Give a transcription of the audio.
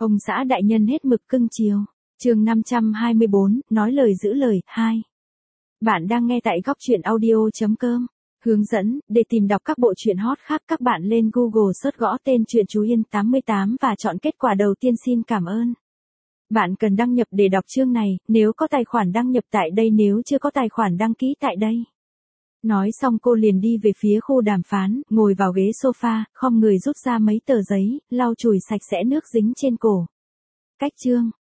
Ông xã đại nhân hết mực cưng chiều. Chương 524, nói lời giữ lời, 2. Bạn đang nghe tại góc truyện audio.com. Hướng dẫn, để tìm đọc các bộ truyện hot khác các bạn lên Google search gõ tên truyện Chú Yên 88 và chọn kết quả đầu tiên xin cảm ơn. Bạn cần đăng nhập để đọc chương này, nếu có tài khoản đăng nhập tại đây nếu chưa có tài khoản đăng ký tại đây. Nói xong cô liền đi về phía khu đàm phán, ngồi vào ghế sofa, khom người rút ra mấy tờ giấy, lau chùi sạch sẽ nước dính trên cổ. Cách chương.